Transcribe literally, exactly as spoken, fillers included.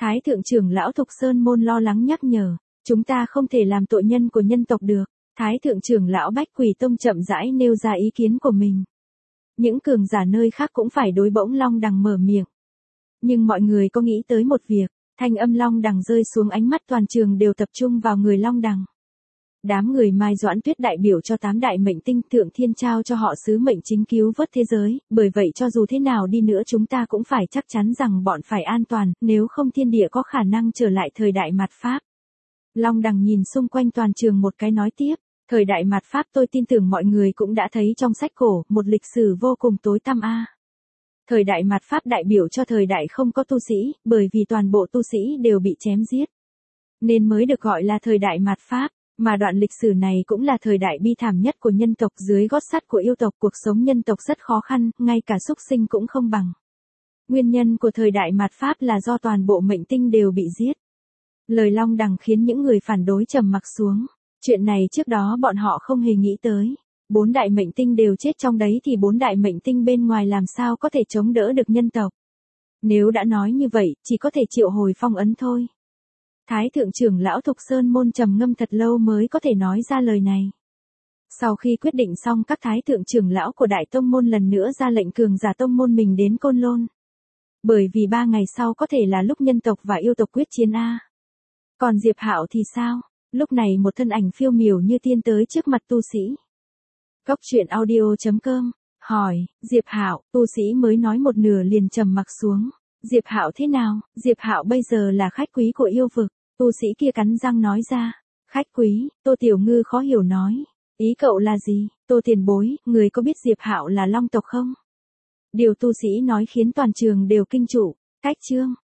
Thái thượng trưởng lão Thục Sơn Môn lo lắng nhắc nhở, chúng ta không thể làm tội nhân của nhân tộc được. Thái thượng trưởng lão Bách Quỷ Tông chậm rãi nêu ra ý kiến của mình. Những cường giả nơi khác cũng phải đối bỗng Long Đằng mở miệng. Nhưng mọi người có nghĩ tới một việc, thanh âm Long Đằng rơi xuống ánh mắt toàn trường đều tập trung vào người Long Đằng. Đám người Mai Doãn Tuyết đại biểu cho tám đại mệnh tinh thượng thiên trao cho họ sứ mệnh chính cứu vớt thế giới, bởi vậy cho dù thế nào đi nữa chúng ta cũng phải chắc chắn rằng bọn phải an toàn, nếu không thiên địa có khả năng trở lại thời đại mạt Pháp. Long Đằng nhìn xung quanh toàn trường một cái nói tiếp, thời đại mạt Pháp tôi tin tưởng mọi người cũng đã thấy trong sách cổ, một lịch sử vô cùng tối tăm a. Thời đại mạt Pháp đại biểu cho thời đại không có tu sĩ, bởi vì toàn bộ tu sĩ đều bị chém giết. Nên mới được gọi là thời đại mạt Pháp. Mà đoạn lịch sử này cũng là thời đại bi thảm nhất của nhân tộc, dưới gót sắt của yêu tộc, cuộc sống nhân tộc rất khó khăn, ngay cả súc sinh cũng không bằng. Nguyên nhân của thời đại mạt Pháp là do toàn bộ mệnh tinh đều bị giết. Lời Long Đằng khiến những người phản đối trầm mặc xuống. Chuyện này trước đó bọn họ không hề nghĩ tới. Bốn đại mệnh tinh đều chết trong đấy thì bốn đại mệnh tinh bên ngoài làm sao có thể chống đỡ được nhân tộc. Nếu đã nói như vậy, chỉ có thể triệu hồi phong ấn thôi. Thái thượng trưởng lão Thục Sơn Môn trầm ngâm thật lâu mới có thể nói ra lời này. Sau khi quyết định xong, các thái thượng trưởng lão của Đại Tông Môn lần nữa ra lệnh cường giả Tông Môn mình đến Côn Lôn. Bởi vì ba ngày sau có thể là lúc nhân tộc và yêu tộc quyết chiến A. Còn Diệp Hạo thì sao? Lúc này một thân ảnh phiêu miểu như tiên tới trước mặt tu sĩ. Cốc truyện audio chấm com hỏi, Diệp Hạo, tu sĩ mới nói một nửa liền trầm mặc xuống. Diệp Hạo thế nào? Diệp Hạo bây giờ là khách quý của yêu vực. Tu sĩ kia cắn răng nói ra. Khách quý, Tô Tiểu Ngư khó hiểu nói. Ý cậu là gì? Tô tiền bối, người có biết Diệp Hạo là long tộc không? Điều tu sĩ nói khiến toàn trường đều kinh trụ. Cách chương.